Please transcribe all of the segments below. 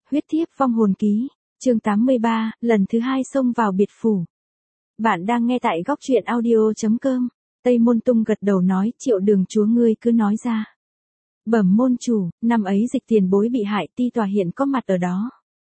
Huyết thiếp vong hồn ký, chương 83, lần thứ 2 xông vào biệt phủ. Bạn đang nghe tại góc truyện audio.com. Tây Môn Tung gật đầu nói, Triệu Đường chúa ngươi cứ nói ra. Bẩm môn chủ, năm ấy Dịch tiền bối bị hại, ti tòa hiện có mặt ở đó.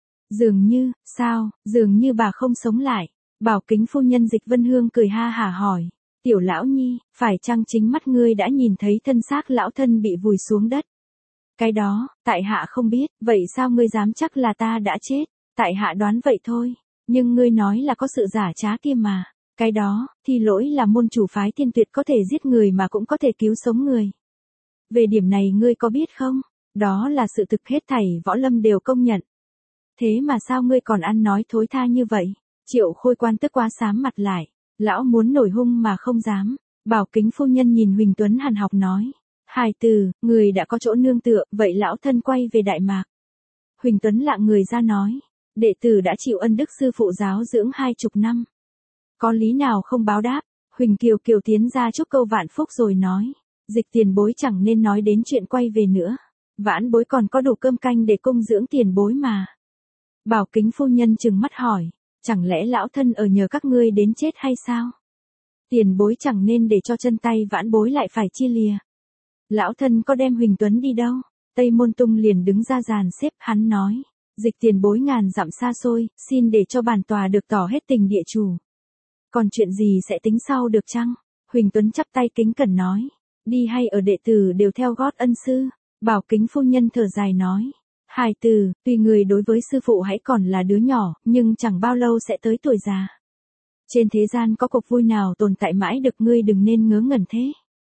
Dường như bà không sống lại. Bảo Kính phu nhân Dịch Vân Hương cười ha hả hỏi, Tiểu lão nhi, phải chăng chính mắt ngươi đã nhìn thấy thân xác lão thân bị vùi xuống đất? Cái đó, tại hạ không biết, vậy sao ngươi dám chắc là ta đã chết? Tại hạ đoán vậy thôi, nhưng ngươi nói là có sự giả trá kia mà. Cái đó, thì lỗi là môn chủ phái Thiên Tuyệt có thể giết người mà cũng có thể cứu sống người. Về điểm này ngươi có biết không? Đó là sự thực, hết thảy võ lâm đều công nhận. Thế mà sao ngươi còn ăn nói thối tha như vậy? Triệu Khôi Quan tức quá xám mặt lại, lão muốn nổi hung mà không dám. Bảo Kính phu nhân nhìn Huỳnh Tuấn hàn học nói, hài từ, người đã có chỗ nương tựa, vậy lão thân quay về Đại Mạc. Huỳnh Tuấn lạng người ra nói, đệ tử đã chịu ân đức sư phụ giáo dưỡng 20 năm. Có lý nào không báo đáp? Huỳnh Kiều Kiều tiến ra chúc câu vạn phúc rồi nói, Dịch tiền bối chẳng nên nói đến chuyện quay về nữa. Vãn bối còn có đủ cơm canh để cung dưỡng tiền bối mà. Bảo Kính phu nhân trừng mắt hỏi, chẳng lẽ lão thân ở nhờ các ngươi đến chết hay sao? Tiền bối chẳng nên để cho chân tay vãn bối lại phải chia lìa. Lão thân có đem Huỳnh Tuấn đi đâu? Tây Môn Tung liền đứng ra dàn xếp, hắn nói, Dịch tiền bối ngàn dặm xa xôi, xin để cho bản tòa được tỏ hết tình địa chủ. Còn chuyện gì sẽ tính sau được chăng? Huỳnh Tuấn chắp tay kính cẩn nói, đi hay ở đệ tử đều theo gót ân sư. Bảo Kính phu nhân thở dài nói, hài từ, tuy người đối với sư phụ hãy còn là đứa nhỏ, nhưng chẳng bao lâu sẽ tới tuổi già. Trên thế gian có cuộc vui nào tồn tại mãi được, ngươi đừng nên ngớ ngẩn thế.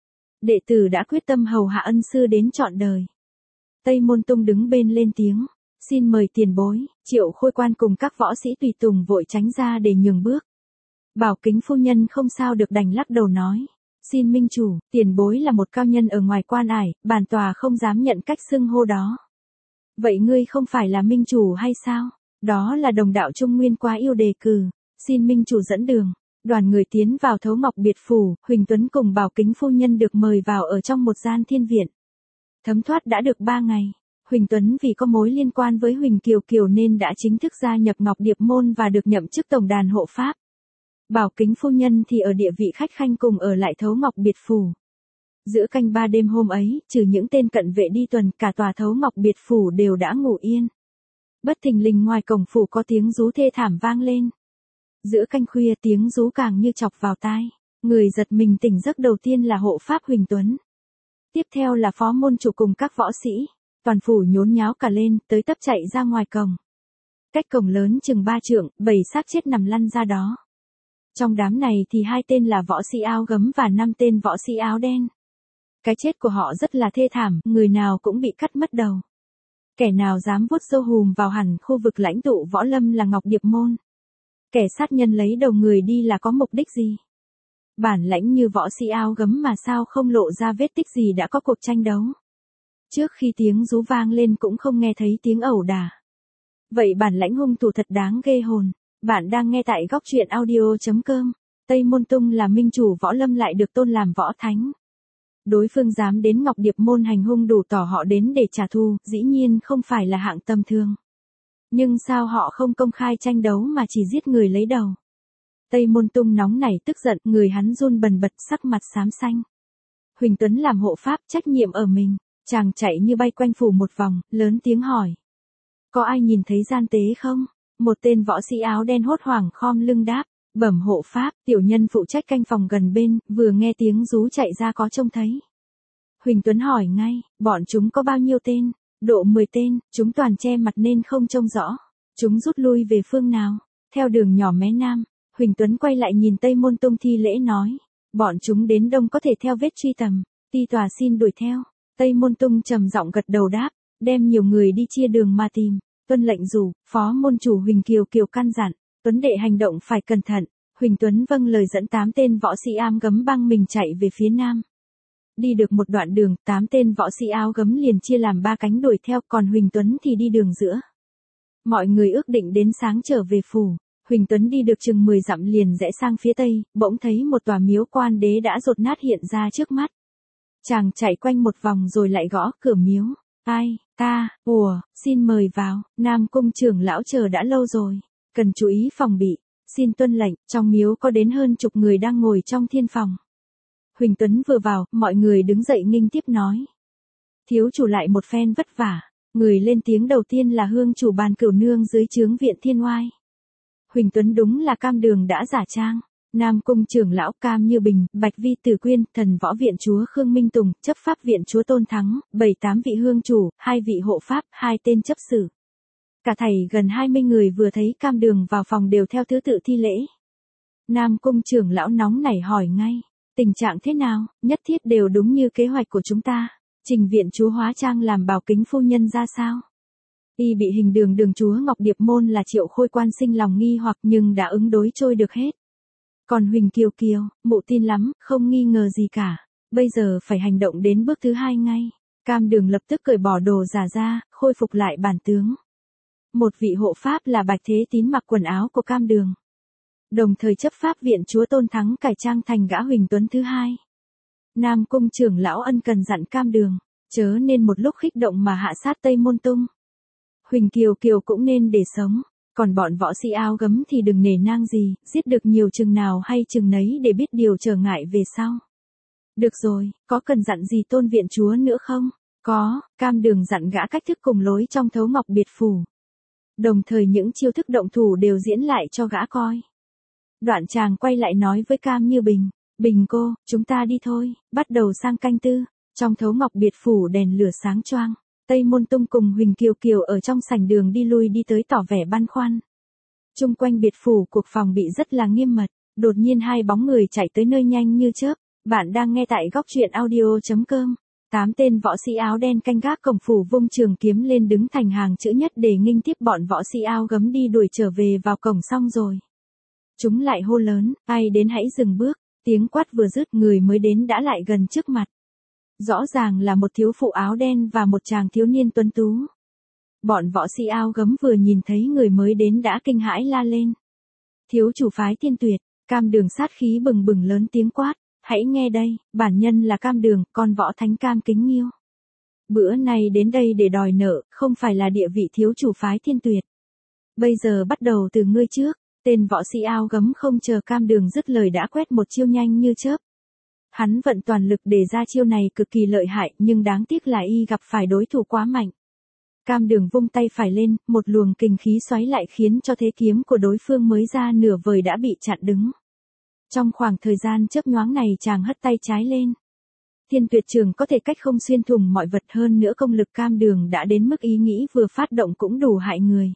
Đệ tử đã quyết tâm hầu hạ ân sư đến trọn đời. Tây Môn Tung đứng bên lên tiếng, xin mời tiền bối. Triệu Khôi Quan cùng các võ sĩ tùy tùng vội tránh ra để nhường bước. Bảo Kính phu nhân không sao được đành lắc đầu nói, xin minh chủ, tiền bối là một cao nhân ở ngoài quan ải, bản tòa không dám nhận cách xưng hô đó. Vậy ngươi không phải là minh chủ hay sao? Đó là đồng đạo Trung Nguyên quá yêu đề cử, xin minh chủ dẫn đường. Đoàn người tiến vào Thấu Ngọc biệt phủ, Huỳnh Tuấn cùng Bảo Kính phu nhân được mời vào ở trong một gian thiên viện. Thấm thoát đã được 3 ngày, Huỳnh Tuấn vì có mối liên quan với Huỳnh Kiều Kiều nên đã chính thức gia nhập Ngọc Điệp môn và được nhậm chức tổng đàn hộ pháp. Bảo Kính phu nhân thì ở địa vị khách khanh cùng ở lại Thấu Ngọc biệt phủ. Giữa canh 3 đêm hôm ấy, trừ những tên cận vệ đi tuần, cả tòa Thấu Ngọc biệt phủ đều đã ngủ yên. Bất thình lình ngoài cổng phủ có tiếng rú thê thảm vang lên. Giữa canh khuya tiếng rú càng như chọc vào tai. Người giật mình tỉnh giấc đầu tiên là hộ pháp Huỳnh Tuấn. Tiếp theo là phó môn chủ cùng các võ sĩ. Toàn phủ nhốn nháo cả lên, tới tấp chạy ra ngoài cổng. Cách cổng lớn chừng 3 trượng, 7 xác chết nằm lăn ra đó. Trong đám này thì 2 tên là võ sĩ áo gấm và 5 tên võ sĩ áo đen. Cái chết của họ rất là thê thảm, người nào cũng bị cắt mất đầu. Kẻ nào dám vuốt râu hùm vào hẳn khu vực lãnh tụ võ lâm là Ngọc Điệp môn. Kẻ sát nhân lấy đầu người đi là có mục đích gì? Bản lãnh như võ sĩ áo gấm mà sao không lộ ra vết tích gì đã có cuộc tranh đấu. Trước khi tiếng rú vang lên cũng không nghe thấy tiếng ẩu đả. Vậy bản lãnh hung thủ thật đáng ghê hồn. Bạn đang nghe tại góc truyện audio.com. Tây Môn Tung là minh chủ võ lâm lại được tôn làm võ thánh. Đối phương dám đến Ngọc Điệp môn hành hung đủ tỏ họ đến để trả thù, dĩ nhiên không phải là hạng tầm thường. Nhưng sao họ không công khai tranh đấu mà chỉ giết người lấy đầu? Tây Môn Tung nóng nảy tức giận, người hắn run bần bật, sắc mặt xám xanh. Huỳnh Tuấn làm hộ pháp, trách nhiệm ở mình, chàng chạy như bay quanh phủ một vòng, lớn tiếng hỏi. Có ai nhìn thấy gian tế không? Một tên võ sĩ áo đen hốt hoảng khom lưng đáp, bẩm hộ pháp, tiểu nhân phụ trách canh phòng gần bên, vừa nghe tiếng rú chạy ra có trông thấy. Huỳnh Tuấn hỏi ngay, bọn chúng có bao nhiêu tên? Độ 10 tên, chúng toàn che mặt nên không trông rõ. Chúng rút lui về phương nào? Theo đường nhỏ mé nam. Huỳnh Tuấn quay lại nhìn Tây Môn Tung thi lễ nói, bọn chúng đến đông có thể theo vết truy tầm, ti tòa xin đuổi theo. Tây Môn Tung trầm giọng gật đầu đáp, đem nhiều người đi chia đường mà tìm. Tuân lệnh rủ, phó môn chủ Huỳnh Kiều Kiều căn dặn, Tuấn đệ hành động phải cẩn thận. Huỳnh Tuấn vâng lời dẫn 8 tên võ sĩ áo gấm băng mình chạy về phía nam. Đi được một đoạn đường, 8 tên võ sĩ áo gấm liền chia làm 3 cánh đuổi theo, còn Huỳnh Tuấn thì đi đường giữa. Mọi người ước định đến sáng trở về phủ. Huỳnh Tuấn đi được chừng 10 dặm liền rẽ sang phía tây, bỗng thấy một tòa miếu quan đế đã dột nát hiện ra trước mắt. Chàng chạy quanh một vòng rồi lại gõ cửa miếu. Ai? Xin mời vào, Nam Cung trưởng lão chờ đã lâu rồi, cần chú ý phòng bị, xin tuân lệnh, trong miếu có đến hơn chục người đang ngồi trong thiên phòng. Huỳnh Tuấn vừa vào, mọi người đứng dậy nghênh tiếp nói. Thiếu chủ lại một phen vất vả, người lên tiếng đầu tiên là hương chủ Bàn Cửu Nương dưới trướng Viện Thiên Oai. Huỳnh Tuấn đúng là Cam Đường đã giả trang. Nam Cung trưởng lão Cam Như Bình, Bạch Vi Tử Quyên, Thần Võ Viện chúa Khương Minh Tùng, chấp pháp viện chúa Tôn Thắng, 7-8 vị hương chủ, 2 vị hộ pháp, 2 tên chấp sự. Cả thảy gần 20 người vừa thấy Cam Đường vào phòng đều theo thứ tự thi lễ. Nam Cung trưởng lão nóng nảy hỏi ngay, tình trạng thế nào, nhất thiết đều đúng như kế hoạch của chúng ta. Trình viện chúa hóa trang làm Bảo Kính phu nhân ra sao? Y bị hình đường chúa Ngọc Điệp Môn là Triệu Khôi Quan sinh lòng nghi hoặc nhưng đã ứng đối trôi được hết. Còn Huỳnh Kiều Kiều, mụ tin lắm, không nghi ngờ gì cả. Bây giờ phải hành động đến bước thứ 2 ngay. Cam Đường lập tức cởi bỏ đồ giả ra, khôi phục lại bản tướng. Một vị hộ pháp là Bạch Thế Tín mặc quần áo của Cam Đường. Đồng thời chấp pháp viện chúa Tôn Thắng cải trang thành gã Huỳnh Tuấn thứ 2. Nam Cung trưởng lão ân cần dặn Cam Đường, chớ nên một lúc khích động mà hạ sát Tây Môn Tung. Huỳnh Kiều Kiều cũng nên để sống, còn bọn võ sĩ áo gấm thì đừng nể nang gì, giết được nhiều chừng nào hay chừng nấy để biết điều trở ngại về sau. Được rồi, có cần dặn gì Tôn viện chúa nữa không? Có, Cam Đường dặn gã cách thức cùng lối trong Thấu Ngọc Biệt Phủ. Đồng thời những chiêu thức động thủ đều diễn lại cho gã coi. Đoạn chàng quay lại nói với Cam Như Bình, Bình cô, chúng ta đi thôi, bắt đầu sang canh tư. Trong Thấu Ngọc Biệt Phủ đèn lửa sáng choang. Tây Môn Tung cùng Huỳnh Kiều Kiều ở trong sảnh đường đi lui đi tới tỏ vẻ băn khoăn. Chung quanh biệt phủ cuộc phòng bị rất là nghiêm mật, đột nhiên 2 bóng người chạy tới nơi nhanh như chớp. Bạn đang nghe tại góc truyện audio.com. 8 tên võ sĩ áo đen canh gác cổng phủ vung trường kiếm lên đứng thành hàng chữ nhất để nghênh tiếp bọn võ sĩ áo gấm đi đuổi trở về vào cổng xong rồi. Chúng lại hô lớn, ai đến hãy dừng bước, tiếng quát vừa dứt người mới đến đã lại gần trước mặt. Rõ ràng là một thiếu phụ áo đen và một chàng thiếu niên tuấn tú. Bọn võ sĩ áo gấm vừa nhìn thấy người mới đến đã kinh hãi la lên. Thiếu chủ phái Thiên Tuyệt, Cam Đường sát khí bừng bừng lớn tiếng quát, hãy nghe đây, bản nhân là Cam Đường, con võ thánh Cam Kính Nghiêu. Bữa nay đến đây để đòi nợ, không phải là địa vị thiếu chủ phái Thiên Tuyệt. Bây giờ bắt đầu từ ngươi trước, tên võ sĩ áo gấm không chờ Cam Đường dứt lời đã quét một chiêu nhanh như chớp. Hắn vận toàn lực để ra chiêu này cực kỳ lợi hại nhưng đáng tiếc là y gặp phải đối thủ quá mạnh. Cam Đường vung tay phải lên, một luồng kinh khí xoáy lại khiến cho thế kiếm của đối phương mới ra nửa vời đã bị chặn đứng. Trong khoảng thời gian chớp nhoáng này chàng hất tay trái lên. Thiên Tuyệt trường có thể cách không xuyên thủng mọi vật hơn nữa công lực Cam Đường đã đến mức ý nghĩ vừa phát động cũng đủ hại người.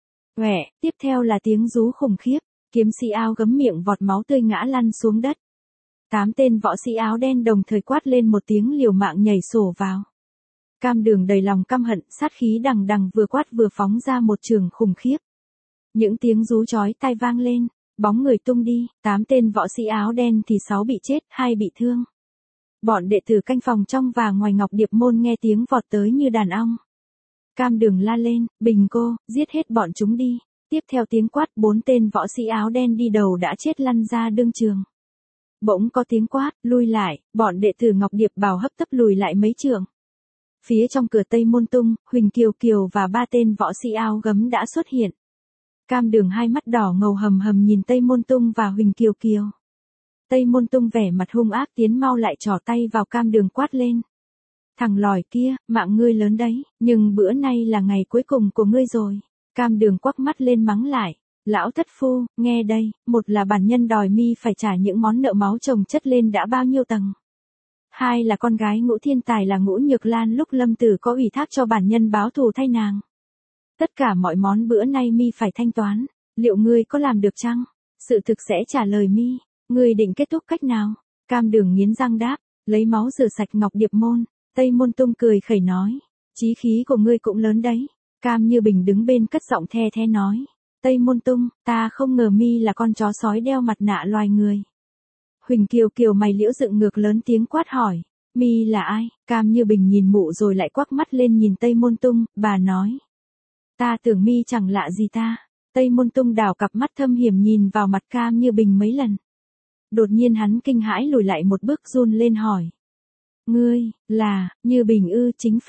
Tiếp theo là tiếng rú khủng khiếp, kiếm sĩ áo gấm miệng vọt máu tươi ngã lăn xuống đất. 8 tên võ sĩ áo đen đồng thời quát lên một tiếng liều mạng nhảy sổ vào. Cam Đường đầy lòng căm hận, sát khí đằng đằng vừa quát vừa phóng ra một trường khủng khiếp. Những tiếng rú chói tai vang lên, bóng người tung đi, 8 tên võ sĩ áo đen thì 6 bị chết, 2 bị thương. Bọn đệ tử canh phòng trong và ngoài Ngọc Điệp Môn nghe tiếng vọt tới như đàn ong. Cam Đường la lên, Bình cô, giết hết bọn chúng đi. Tiếp theo tiếng quát 4 tên võ sĩ áo đen đi đầu đã chết lăn ra đương trường. Bỗng có tiếng quát, lui lại, bọn đệ tử Ngọc Điệp Bảo hấp tấp lùi lại mấy trượng. Phía trong cửa Tây Môn Tung, Huỳnh Kiều Kiều và 3 tên võ sĩ áo gấm đã xuất hiện. Cam Đường hai mắt đỏ ngầu hầm hầm nhìn Tây Môn Tung và Huỳnh Kiều Kiều. Tây Môn Tung vẻ mặt hung ác tiến mau lại trỏ tay vào Cam Đường quát lên. Thằng lòi kia, mạng ngươi lớn đấy, nhưng bữa nay là ngày cuối cùng của ngươi rồi. Cam Đường quắc mắt lên mắng lại. Lão thất phu, nghe đây, một là bản nhân đòi mi phải trả những món nợ máu chồng chất lên đã bao nhiêu tầng. 2 là con gái Ngũ Thiên Tài là Ngũ Nhược Lan lúc lâm tử có ủy thác cho bản nhân báo thù thay nàng. Tất cả mọi món bữa nay mi phải thanh toán, liệu ngươi có làm được chăng? Sự thực sẽ trả lời mi, ngươi định kết thúc cách nào? Cam Đường nghiến răng đáp, lấy máu rửa sạch Ngọc Điệp Môn. Tây Môn Tung cười khẩy nói, chí khí của ngươi cũng lớn đấy. Cam Như Bình đứng bên cất giọng the thé nói. Tây Môn Tung, ta không ngờ mi là con chó sói đeo mặt nạ loài người. Huỳnh Kiều Kiều mày liễu dựng ngược lớn tiếng quát hỏi, mi là ai? Cam Như Bình nhìn mụ rồi lại quắc mắt lên nhìn Tây Môn Tung, bà nói. Ta tưởng mi chẳng lạ gì ta. Tây Môn Tung đảo cặp mắt thâm hiểm nhìn vào mặt Cam Như Bình mấy lần. Đột nhiên hắn kinh hãi lùi lại một bước run lên hỏi. Ngươi, là, Như Bình ư? Chính phải.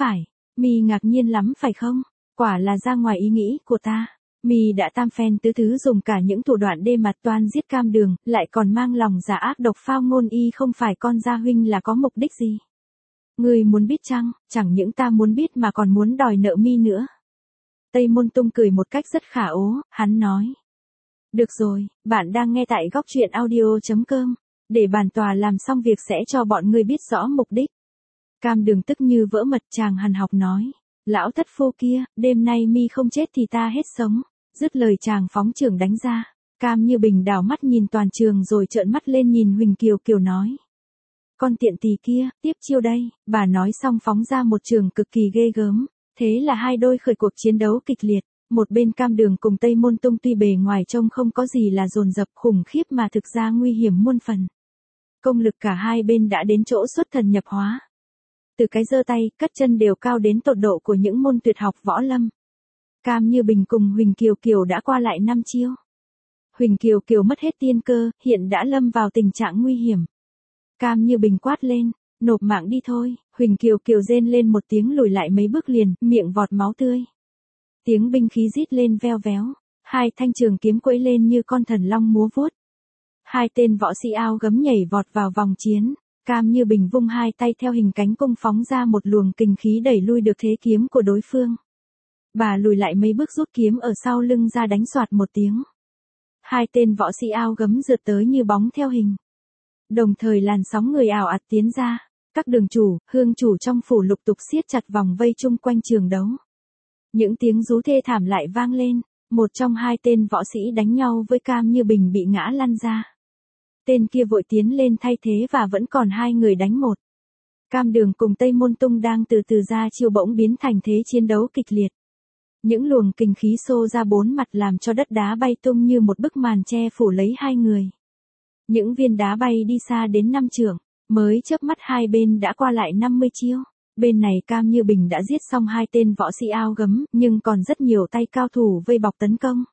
Mi ngạc nhiên lắm phải không? Quả là ra ngoài ý nghĩ của ta. Mi đã tam phen tứ thứ dùng cả những thủ đoạn đê mặt toan giết Cam Đường, lại còn mang lòng giả ác độc phao ngôn y không phải con gia huynh là có mục đích gì. Ngươi muốn biết chăng, chẳng những ta muốn biết mà còn muốn đòi nợ Mi nữa. Tây Môn Tung cười một cách rất khả ố, hắn nói. Được rồi, bạn đang nghe tại góc truyện audio.com. Để bản tòa làm xong việc sẽ cho bọn ngươi biết rõ mục đích. Cam Đường tức như vỡ mật, chàng hằn học nói. Lão thất phu kia, đêm nay Mi không chết thì ta hết sống. Dứt lời chàng phóng chưởng đánh ra. Cam Như Bình đảo mắt nhìn toàn trường rồi trợn mắt lên nhìn Huỳnh Kiều Kiều nói. Con tiện tỳ kia, tiếp chiêu đây. Bà nói xong phóng ra một trường cực kỳ ghê gớm. Thế là hai đôi khởi cuộc chiến đấu kịch liệt. Một bên Cam Đường cùng Tây Môn Tung tuy bề ngoài trông không có gì là dồn dập khủng khiếp mà thực ra nguy hiểm muôn phần. Công lực cả hai bên đã đến chỗ xuất thần nhập hóa. Từ cái giơ tay, cất chân đều cao đến tột độ của những môn tuyệt học võ lâm. Cam Như Bình cùng Huỳnh Kiều Kiều đã qua lại 5 chiêu. Huỳnh Kiều Kiều mất hết tiên cơ, hiện đã lâm vào tình trạng nguy hiểm. Cam Như Bình quát lên, nộp mạng đi thôi. Huỳnh Kiều Kiều rên lên một tiếng lùi lại mấy bước liền, miệng vọt máu tươi. Tiếng binh khí rít lên veo véo, hai thanh trường kiếm quẫy lên như con thần long múa vuốt. Hai tên võ sĩ áo gấm nhảy vọt vào vòng chiến, Cam Như Bình vung hai tay theo hình cánh cung phóng ra một luồng kình khí đẩy lui được thế kiếm của đối phương. Bà lùi lại mấy bước rút kiếm ở sau lưng ra đánh soạt một tiếng. Hai tên võ sĩ áo gấm rượt tới như bóng theo hình. Đồng thời làn sóng người ào ạt tiến ra, các đường chủ, hương chủ trong phủ lục tục siết chặt vòng vây chung quanh trường đấu. Những tiếng rú thê thảm lại vang lên, một trong hai tên võ sĩ đánh nhau với Cam Như Bình bị ngã lăn ra. Tên kia vội tiến lên thay thế và vẫn còn hai người đánh một. Cam Đường cùng Tây Môn Tung đang từ từ ra chiêu bỗng biến thành thế chiến đấu kịch liệt. Những luồng kình khí xô ra bốn mặt làm cho đất đá bay tung như một bức màn che phủ lấy hai người. Những viên đá bay đi xa đến 5 trượng, mới chớp mắt hai bên đã qua lại 50 chiêu. Bên này Cam Như Bình đã giết xong hai tên võ sĩ áo gấm, nhưng còn rất nhiều tay cao thủ vây bọc tấn công.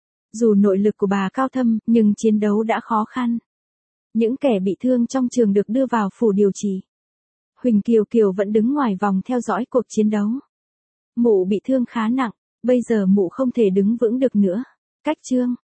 Dù nội lực của bà cao thâm, nhưng chiến đấu đã khó khăn. Những kẻ bị thương trong trường được đưa vào phủ điều trị. Huỳnh Kiều Kiều vẫn đứng ngoài vòng theo dõi cuộc chiến đấu. Mụ bị thương khá nặng, bây giờ mụ không thể đứng vững được nữa. Cách chương